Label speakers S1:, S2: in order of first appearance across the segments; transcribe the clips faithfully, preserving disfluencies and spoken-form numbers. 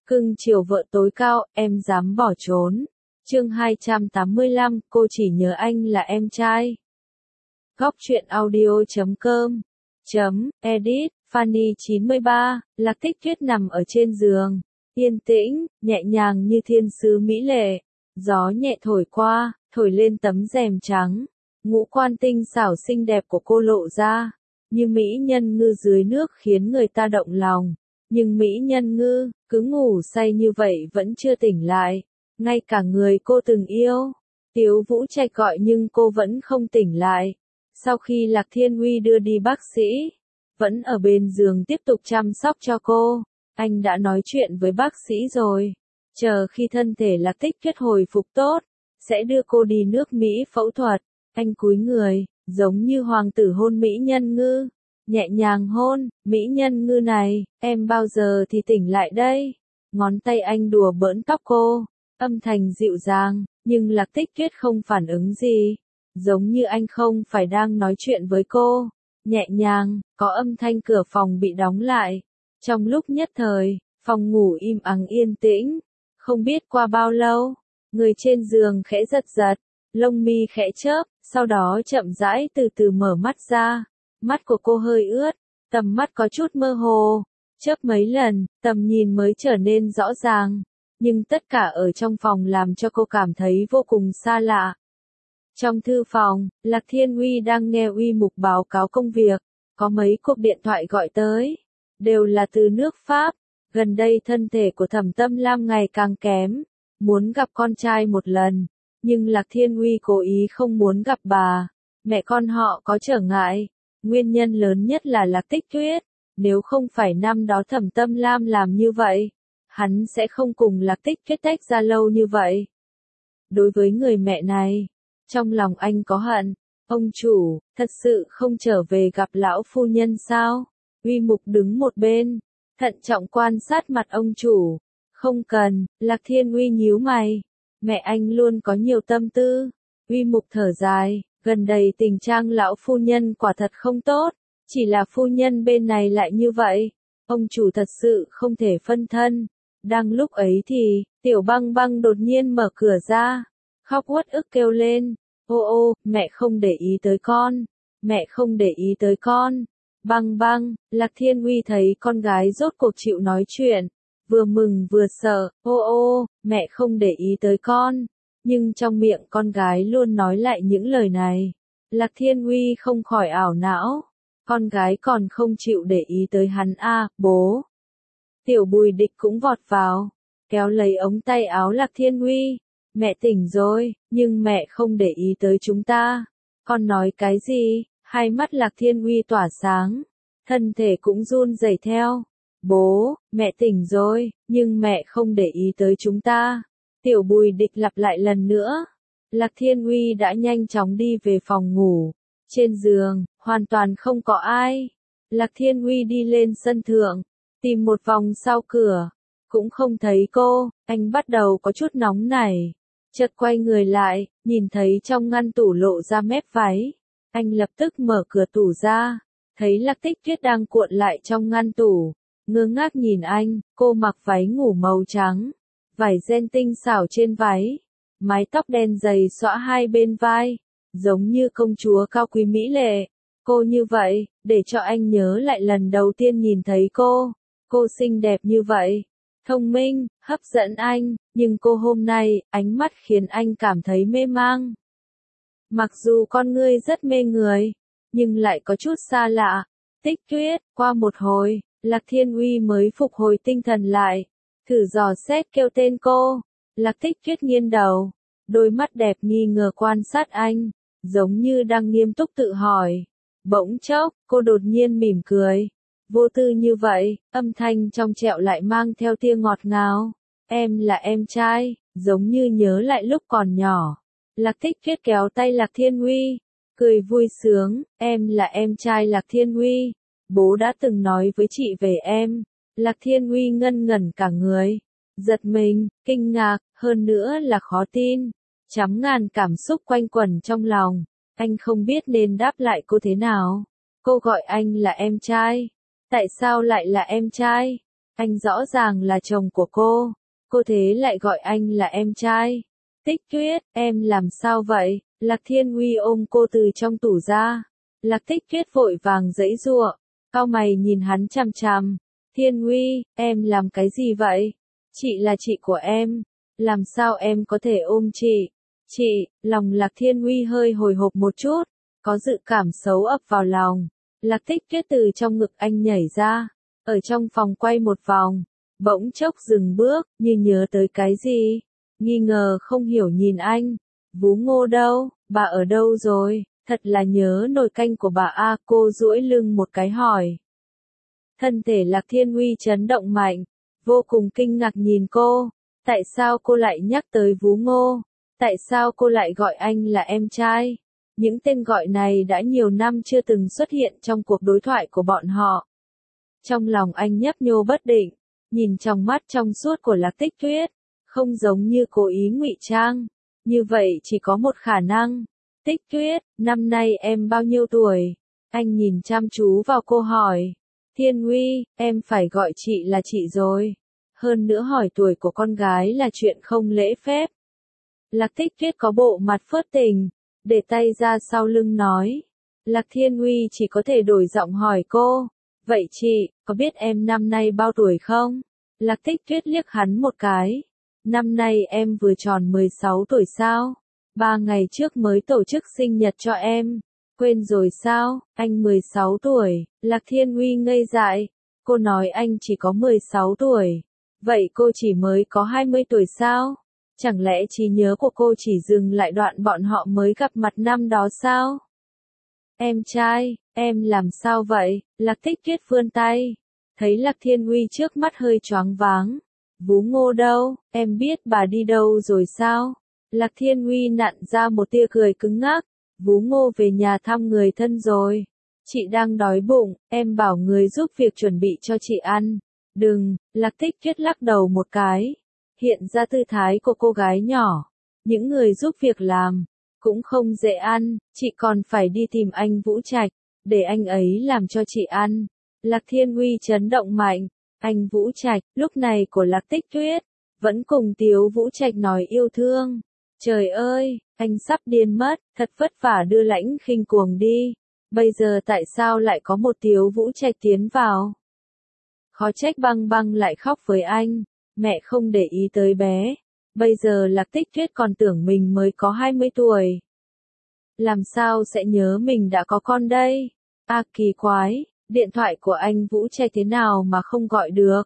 S1: Cưng chiều vợ tối cao, em dám bỏ trốn. Chương hai trăm tám mươi lăm, cô chỉ nhớ anh là em trai. Góc truyện audio chấm com chấm edit Fanny chín mươi ba, Lạc Tích Tuyết nằm ở trên giường, yên tĩnh, nhẹ nhàng như thiên sứ mỹ lệ. Gió nhẹ thổi qua, thổi lên tấm rèm trắng. Ngũ quan tinh xảo xinh đẹp của cô lộ ra, như mỹ nhân ngư dưới nước khiến người ta động lòng. Nhưng mỹ nhân ngư, cứ ngủ say như vậy vẫn chưa tỉnh lại. Ngay cả người cô từng yêu, Tiếu Vũ Trạch gọi nhưng cô vẫn không tỉnh lại. Sau khi Lạc Thiên Uy đưa đi bác sĩ, vẫn ở bên giường tiếp tục chăm sóc cho cô. Anh đã nói chuyện với bác sĩ rồi. Chờ khi thân thể Lạc Tích Tuyết hồi phục tốt, sẽ đưa cô đi nước Mỹ phẫu thuật. Anh cúi người, giống như hoàng tử hôn mỹ nhân ngư. Nhẹ nhàng hôn, mỹ nhân ngư này, em bao giờ thì tỉnh lại đây? Ngón tay anh đùa bỡn tóc cô, âm thanh dịu dàng, nhưng Lạc Tích Tuyết không phản ứng gì. Giống như anh không phải đang nói chuyện với cô. Nhẹ nhàng, có âm thanh cửa phòng bị đóng lại. Trong lúc nhất thời, phòng ngủ im ắng yên tĩnh. Không biết qua bao lâu, người trên giường khẽ giật giật, lông mi khẽ chớp, sau đó chậm rãi từ từ mở mắt ra. Mắt của cô hơi ướt, tầm mắt có chút mơ hồ, chớp mấy lần, tầm nhìn mới trở nên rõ ràng. Nhưng tất cả ở trong phòng làm cho cô cảm thấy vô cùng xa lạ. Trong thư phòng, Lạc Thiên Uy đang nghe Uy Mục báo cáo công việc, có mấy cuộc điện thoại gọi tới, đều là từ nước Pháp. Gần đây thân thể của Thẩm Tâm Lam ngày càng kém, muốn gặp con trai một lần, nhưng Lạc Thiên Uy cố ý không muốn gặp bà, mẹ con họ có trở ngại. Nguyên nhân lớn nhất là Lạc Tích Tuyết, nếu không phải năm đó Thẩm Tâm Lam làm như vậy, hắn sẽ không cùng Lạc Tích Tuyết tách ra lâu như vậy. Đối với người mẹ này, trong lòng anh có hận. Ông chủ, thật sự không trở về gặp lão phu nhân sao? Uy Mục đứng một bên, thận trọng quan sát mặt ông chủ. Không cần, Lạc Thiên Uy nhíu mày. Mẹ anh luôn có nhiều tâm tư. Uy Mục thở dài, gần đây tình trạng lão phu nhân quả thật không tốt. Chỉ là phu nhân bên này lại như vậy. Ông chủ thật sự không thể phân thân. Đang lúc ấy thì, Tiểu Băng Băng đột nhiên mở cửa ra. Khóc uất ức kêu lên. Ô ô, mẹ không để ý tới con. Mẹ không để ý tới con. Băng Băng, Lạc Thiên Uy thấy con gái rốt cuộc chịu nói chuyện. Vừa mừng vừa sợ, ô ô, mẹ không để ý tới con. Nhưng trong miệng con gái luôn nói lại những lời này. Lạc Thiên Uy không khỏi ảo não. Con gái còn không chịu để ý tới hắn a, bố. Tiểu Bùi Địch cũng vọt vào, kéo lấy ống tay áo Lạc Thiên Uy. Mẹ tỉnh rồi, nhưng mẹ không để ý tới chúng ta. Con nói cái gì? Hai mắt Lạc Thiên Uy tỏa sáng, thân thể cũng run rẩy theo. Bố, mẹ tỉnh rồi, nhưng mẹ không để ý tới chúng ta. Tiểu Bùi Địch lặp lại lần nữa. Lạc Thiên Uy đã nhanh chóng đi về phòng ngủ. Trên giường, hoàn toàn không có ai. Lạc Thiên Uy đi lên sân thượng, tìm một vòng sau cửa, cũng không thấy cô. Anh bắt đầu có chút nóng nảy. Chợt quay người lại, nhìn thấy trong ngăn tủ lộ ra mép váy. Anh lập tức mở cửa tủ ra, thấy Lạc Tích Tuyết đang cuộn lại trong ngăn tủ. Ngơ ngác nhìn anh, cô mặc váy ngủ màu trắng, vải ren tinh xảo trên váy, mái tóc đen dày xõa hai bên vai, giống như công chúa cao quý mỹ lệ. Cô như vậy, để cho anh nhớ lại lần đầu tiên nhìn thấy cô. Cô xinh đẹp như vậy, thông minh, hấp dẫn anh, nhưng cô hôm nay, ánh mắt khiến anh cảm thấy mê mang. Mặc dù con ngươi rất mê người, nhưng lại có chút xa lạ. Tích Tuyết, qua một hồi, Lạc Thiên Uy mới phục hồi tinh thần lại, thử dò xét kêu tên cô. Lạc Tích Tuyết nghiêng đầu, đôi mắt đẹp nghi ngờ quan sát anh, giống như đang nghiêm túc tự hỏi. Bỗng chốc, cô đột nhiên mỉm cười. Vô tư như vậy, âm thanh trong trẻo lại mang theo tia ngọt ngào. Em là em trai, giống như nhớ lại lúc còn nhỏ. Lạc Tích Tuyết kéo tay Lạc Thiên Uy, cười vui sướng. Em là em trai Lạc Thiên Uy. Bố đã từng nói với chị về em. Lạc Thiên Uy ngân ngẩn cả người, giật mình, kinh ngạc, hơn nữa là khó tin. Trăm ngàn cảm xúc quanh quẩn trong lòng. Anh không biết nên đáp lại cô thế nào. Cô gọi anh là em trai. Tại sao lại là em trai? Anh rõ ràng là chồng của cô, cô thế lại gọi anh là em trai. Tích Tuyết, em làm sao vậy? Lạc Thiên Uy ôm cô từ trong tủ ra. Lạc Tích Tuyết vội vàng giãy giụa, cau mày nhìn hắn chằm chằm. Thiên Uy, em làm cái gì vậy? Chị là chị của em, làm sao em có thể ôm chị? Chị, lòng Lạc Thiên Uy hơi hồi hộp một chút, có dự cảm xấu ập vào lòng. Lạc Tích Tuyết từ trong ngực anh nhảy ra, ở trong phòng quay một vòng, bỗng chốc dừng bước, như nhớ tới cái gì, nghi ngờ không hiểu nhìn anh. Vú Ngô đâu, bà ở đâu rồi? Thật là nhớ nồi canh của bà a. Cô duỗi lưng một cái hỏi. Thân thể Lạc Thiên Uy chấn động mạnh, vô cùng kinh ngạc nhìn cô. Tại sao cô lại nhắc tới Vú Ngô? Tại sao cô lại gọi anh là em trai? Những tên gọi này đã nhiều năm chưa từng xuất hiện trong cuộc đối thoại của bọn họ. Trong lòng anh nhấp nhô bất định, nhìn trong mắt trong suốt của Lạc Tích Tuyết, không giống như cố ý ngụy trang. Như vậy chỉ có một khả năng. Tích Tuyết, năm nay em bao nhiêu tuổi? Anh nhìn chăm chú vào cô hỏi. Thiên Uy, em phải gọi chị là chị rồi. Hơn nữa hỏi tuổi của con gái là chuyện không lễ phép. Lạc Tích Tuyết có bộ mặt phớt tình, để tay ra sau lưng nói. Lạc Thiên Uy chỉ có thể đổi giọng hỏi cô. Vậy chị, có biết em năm nay bao tuổi không? Lạc Tích Tuyết liếc hắn một cái. Năm nay em vừa tròn mười sáu tuổi sao? Ba ngày trước mới tổ chức sinh nhật cho em. Quên rồi sao? Anh mười sáu tuổi. Lạc Thiên Uy ngây dại. Cô nói anh chỉ có mười sáu tuổi. Vậy cô chỉ mới có hai mươi tuổi sao? Chẳng lẽ trí nhớ của cô chỉ dừng lại đoạn bọn họ mới gặp mặt năm đó sao? Em trai, em làm sao vậy? Lạc Tích Tuyết vươn tay. Thấy Lạc Thiên Uy trước mắt hơi choáng váng. Vú Ngô đâu? Em biết bà đi đâu rồi sao? Lạc Thiên Uy nặn ra một tia cười cứng ngắc. Vú Ngô về nhà thăm người thân rồi. Chị đang đói bụng, em bảo người giúp việc chuẩn bị cho chị ăn. Đừng, Lạc Tích Tuyết lắc đầu một cái. Hiện ra tư thái của cô gái nhỏ. Những người giúp việc làm, cũng không dễ ăn, chị còn phải đi tìm anh Vũ Trạch, để anh ấy làm cho chị ăn. Lạc Thiên Uy chấn động mạnh. Anh Vũ Trạch, lúc này của Lạc Tích Tuyết, vẫn cùng Tiếu Vũ Trạch nói yêu thương. Trời ơi, anh sắp điên mất, thật vất vả đưa Lãnh Khinh Cuồng đi. Bây giờ tại sao lại có một Tiếu Vũ Trạch tiến vào? Khó trách Băng Băng lại khóc với anh, mẹ không để ý tới bé. Bây giờ Lạc Tích Tuyết còn tưởng mình mới có hai mươi tuổi. Làm sao sẽ nhớ mình đã có con đây? À kỳ quái, điện thoại của anh Vũ Trạch thế nào mà không gọi được?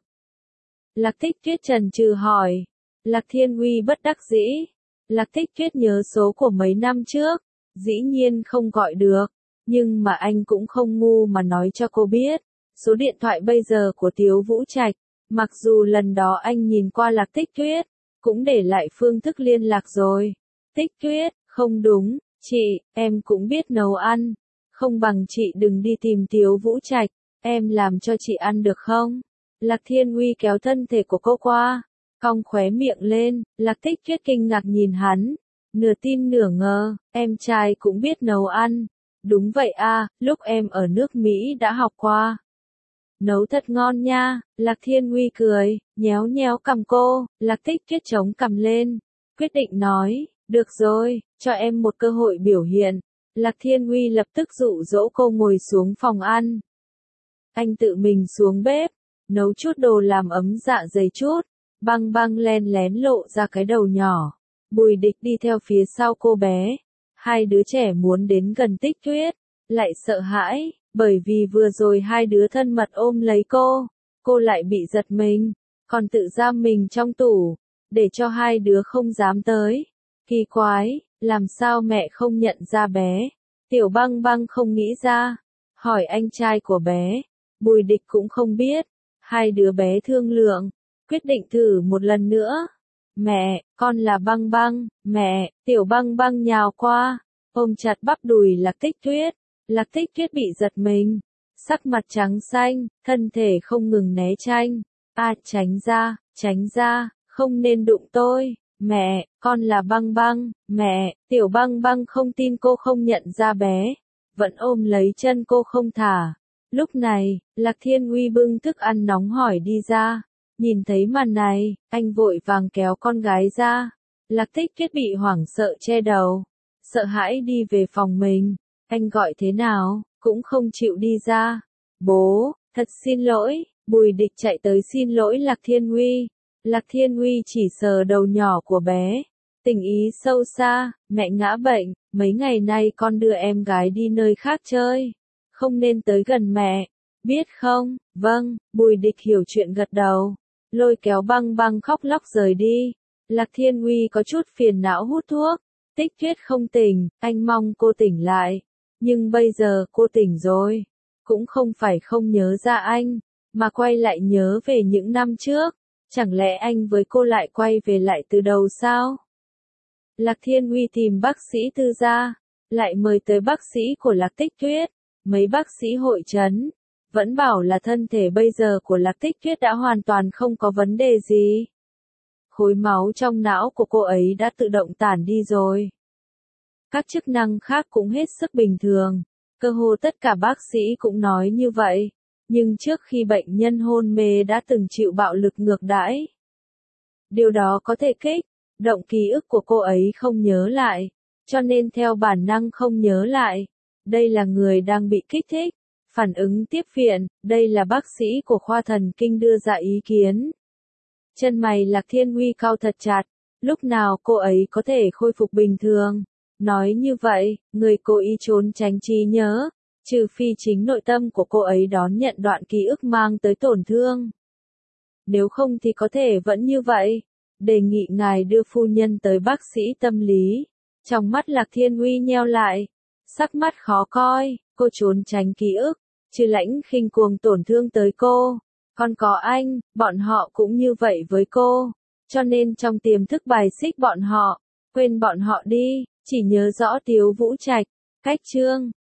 S1: Lạc Tích Tuyết chần chừ hỏi. Lạc Thiên Uy bất đắc dĩ. Lạc Tích Tuyết nhớ số của mấy năm trước, dĩ nhiên không gọi được, nhưng mà anh cũng không ngu mà nói cho cô biết. Số điện thoại bây giờ của Tiếu Vũ Trạch, mặc dù lần đó anh nhìn qua Lạc Tích Tuyết, cũng để lại phương thức liên lạc rồi. Tích Tuyết, không đúng, chị, em cũng biết nấu ăn. Không bằng chị đừng đi tìm Tiếu Vũ Trạch, em làm cho chị ăn được không? Lạc Thiên Uy kéo thân thể của cô qua, cong khóe miệng lên. Lạc Tích Tuyết kinh ngạc nhìn hắn, nửa tin nửa ngờ, em trai cũng biết nấu ăn. Đúng vậy a, lúc em ở nước Mỹ đã học qua. Nấu thật ngon nha. Lạc Thiên Uy cười, nhéo nhéo cằm cô. Lạc Tích Tuyết chống cằm lên, quyết định nói, được rồi, cho em một cơ hội biểu hiện. Lạc Thiên Uy lập tức dụ dỗ cô ngồi xuống phòng ăn. Anh tự mình xuống bếp, nấu chút đồ làm ấm dạ dày chút. Băng Băng len lén lộ ra cái đầu nhỏ. Bùi Địch đi theo phía sau cô bé. Hai đứa trẻ muốn đến gần Tích Tuyết, lại sợ hãi, bởi vì vừa rồi hai đứa thân mật ôm lấy cô. Cô lại bị giật mình, còn tự giam mình trong tủ, để cho hai đứa không dám tới. Kỳ quái, làm sao mẹ không nhận ra bé? Tiểu Băng Băng không nghĩ ra, hỏi anh trai của bé. Bùi Địch cũng không biết. Hai đứa bé thương lượng, quyết định thử một lần nữa. Mẹ, con là Băng Băng. Mẹ, Tiểu Băng Băng nhào qua, ôm chặt bắp đùi Lạc Tích Tuyết. Lạc Tích Tuyết bị giật mình, sắc mặt trắng xanh, thân thể không ngừng né tránh. A, tránh ra, tránh ra, không nên đụng tôi. Mẹ, con là Băng Băng. Mẹ, Tiểu Băng Băng không tin cô không nhận ra bé, vẫn ôm lấy chân cô không thả. Lúc này, Lạc Thiên Uy bưng thức ăn nóng hổi đi ra. Nhìn thấy màn này, anh vội vàng kéo con gái ra. Lạc Tích Tuyết bị hoảng sợ che đầu. Sợ hãi đi về phòng mình. Anh gọi thế nào, cũng không chịu đi ra. Bố, thật xin lỗi. Bùi Địch chạy tới xin lỗi Lạc Thiên Uy. Lạc Thiên Uy chỉ sờ đầu nhỏ của bé. Tình ý sâu xa, mẹ ngã bệnh, mấy ngày nay con đưa em gái đi nơi khác chơi. Không nên tới gần mẹ, biết không? Vâng, Bùi Địch hiểu chuyện gật đầu. Lôi kéo Băng Băng khóc lóc rời đi. Lạc Thiên Uy có chút phiền não hút thuốc. Tích Tuyết không tỉnh, anh mong cô tỉnh lại. Nhưng bây giờ cô tỉnh rồi. Cũng không phải không nhớ ra anh, mà quay lại nhớ về những năm trước. Chẳng lẽ anh với cô lại quay về lại từ đầu sao? Lạc Thiên Uy tìm bác sĩ tư gia, lại mời tới bác sĩ của Lạc Tích Tuyết. Mấy bác sĩ hội chẩn, vẫn bảo là thân thể bây giờ của Lạc Tích Tuyết đã hoàn toàn không có vấn đề gì. Khối máu trong não của cô ấy đã tự động tản đi rồi. Các chức năng khác cũng hết sức bình thường, cơ hồ tất cả bác sĩ cũng nói như vậy. Nhưng trước khi bệnh nhân hôn mê đã từng chịu bạo lực ngược đãi. Điều đó có thể kích động ký ức của cô ấy không nhớ lại, cho nên theo bản năng không nhớ lại. Đây là người đang bị kích thích. Phản ứng tiếp viện, đây là bác sĩ của khoa thần kinh đưa ra ý kiến. Chân mày Lạc Thiên Uy cau thật chặt, lúc nào cô ấy có thể khôi phục bình thường. Nói như vậy, người cố ý trốn tránh trí nhớ, trừ phi chính nội tâm của cô ấy đón nhận đoạn ký ức mang tới tổn thương. Nếu không thì có thể vẫn như vậy. Đề nghị ngài đưa phu nhân tới bác sĩ tâm lý. Trong mắt Lạc Thiên Uy nheo lại, sắc mắt khó coi, cô trốn tránh ký ức, Trừ Lãnh khinh cuồng tổn thương tới cô, còn có anh, bọn họ cũng như vậy với cô, cho nên trong tiềm thức bài xích bọn họ, quên bọn họ đi, chỉ nhớ rõ Tiếu Vũ Trạch. Cách chương